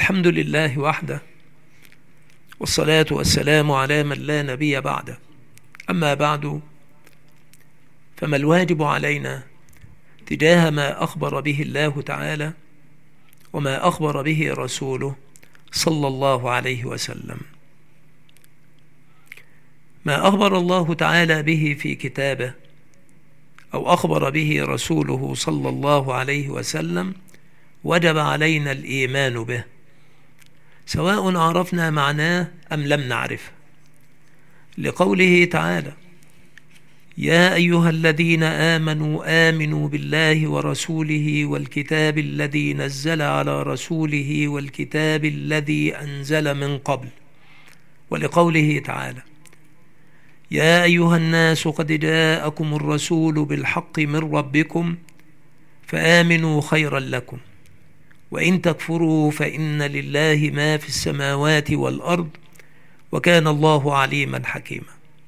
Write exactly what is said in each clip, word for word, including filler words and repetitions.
الحمد لله وحده، والصلاة والسلام على من لا نبي بعده. أما بعد، فما الواجب علينا تجاه ما أخبر به الله تعالى وما أخبر به رسوله صلى الله عليه وسلم؟ ما أخبر الله تعالى به في كتابه أو أخبر به رسوله صلى الله عليه وسلم وجب علينا الإيمان به، سواء عرفنا معناه أم لم نعرفه، لقوله تعالى: يا أيها الذين آمنوا آمنوا بالله ورسوله والكتاب الذي نزل على رسوله والكتاب الذي أنزل من قبل. ولقوله تعالى: يا أيها الناس قد جاءكم الرسول بالحق من ربكم فآمنوا خيرا لكم، وإن تكفروا فإن لله ما في السماوات والأرض وكان الله عليما حكيما.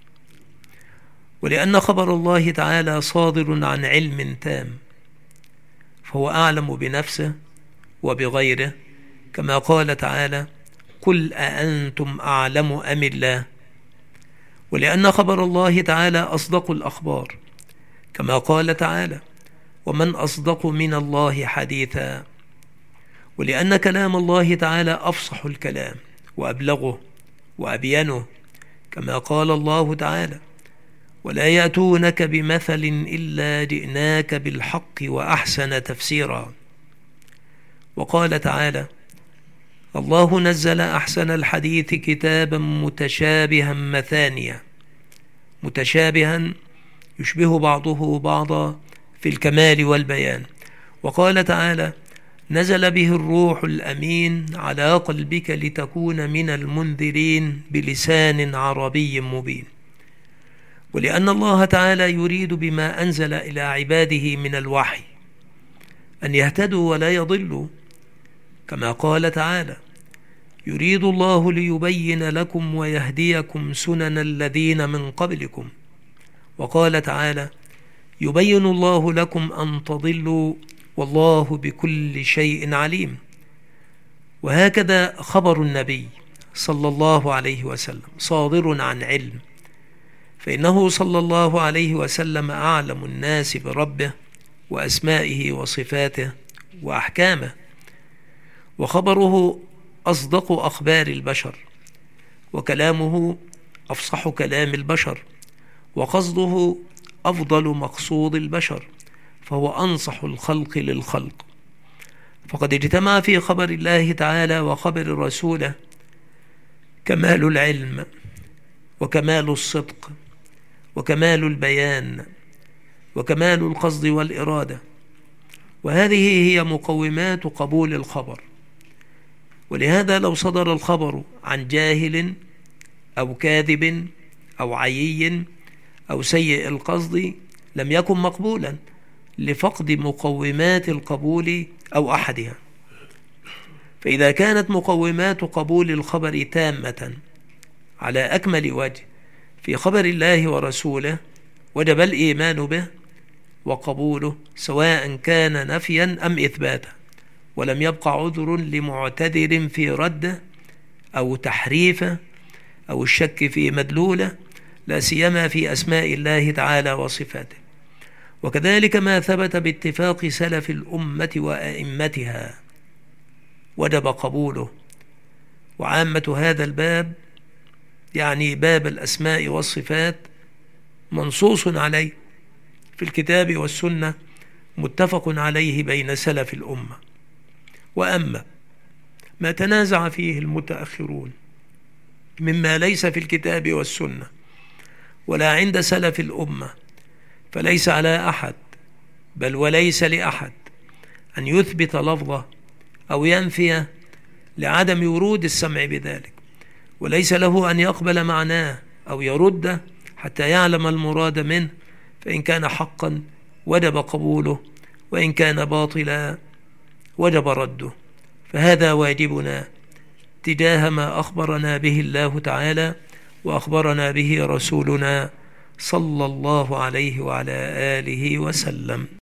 ولأن خبر الله تعالى صادر عن علم تام، فهو أعلم بنفسه وبغيره، كما قال تعالى: قل أأنتم أعلم أم الله. ولأن خبر الله تعالى أصدق الأخبار، كما قال تعالى: ومن أصدق من الله حديثا. ولأن كلام الله تعالى أفصح الكلام وأبلغه وأبينه، كما قال الله تعالى: ولا يأتونك بمثل إلا جئناك بالحق وأحسن تفسيرا. وقال تعالى: الله نزل أحسن الحديث كتابا متشابها مثانيا، متشابها يشبه بعضه بعضا في الكمال والبيان. وقال تعالى: نزل به الروح الأمين على قلبك لتكون من المنذرين بلسان عربي مبين. ولأن الله تعالى يريد بما أنزل إلى عباده من الوحي أن يهتدوا ولا يضلوا، كما قال تعالى: يريد الله ليبين لكم ويهديكم سنن الذين من قبلكم. وقال تعالى: يبين الله لكم أن تضلوا والله بكل شيء عليم. وهكذا خبر النبي صلى الله عليه وسلم صادر عن علم، فإنه صلى الله عليه وسلم أعلم الناس بربه وأسمائه وصفاته وأحكامه، وخبره أصدق أخبار البشر، وكلامه أفصح كلام البشر، وقصده أفضل مقصود البشر، فهو أنصح الخلق للخلق. فقد اجتمع في خبر الله تعالى وخبر رسوله كمال العلم وكمال الصدق وكمال البيان وكمال القصد والإرادة، وهذه هي مقومات قبول الخبر. ولهذا لو صدر الخبر عن جاهل أو كاذب أو عيي أو سيء القصد لم يكن مقبولا، لفقد مقومات القبول أو أحدها. فإذا كانت مقومات قبول الخبر تامة على أكمل وجه في خبر الله ورسوله، وجب الإيمان به وقبوله، سواء كان نفيا أم إثباتا، ولم يبقى عذر لمعتذر في رده أو تحريفه أو الشك في مدلوله، لا سيما في أسماء الله تعالى وصفاته. وكذلك ما ثبت باتفاق سلف الأمة وأئمتها وجب قبوله. وعامة هذا الباب، يعني باب الأسماء والصفات، منصوص عليه في الكتاب والسنة، متفق عليه بين سلف الأمة. وأما ما تنازع فيه المتأخرون مما ليس في الكتاب والسنة ولا عند سلف الأمة، فليس على أحد، بل وليس لأحد، أن يثبت لفظه أو ينفي لعدم ورود السمع بذلك، وليس له أن يقبل معناه أو يرده حتى يعلم المراد منه، فإن كان حقا وجب قبوله، وإن كان باطلا وجب رده. فهذا واجبنا تجاه ما أخبرنا به الله تعالى وأخبرنا به رسولنا صلى الله عليه وعلى آله وسلم.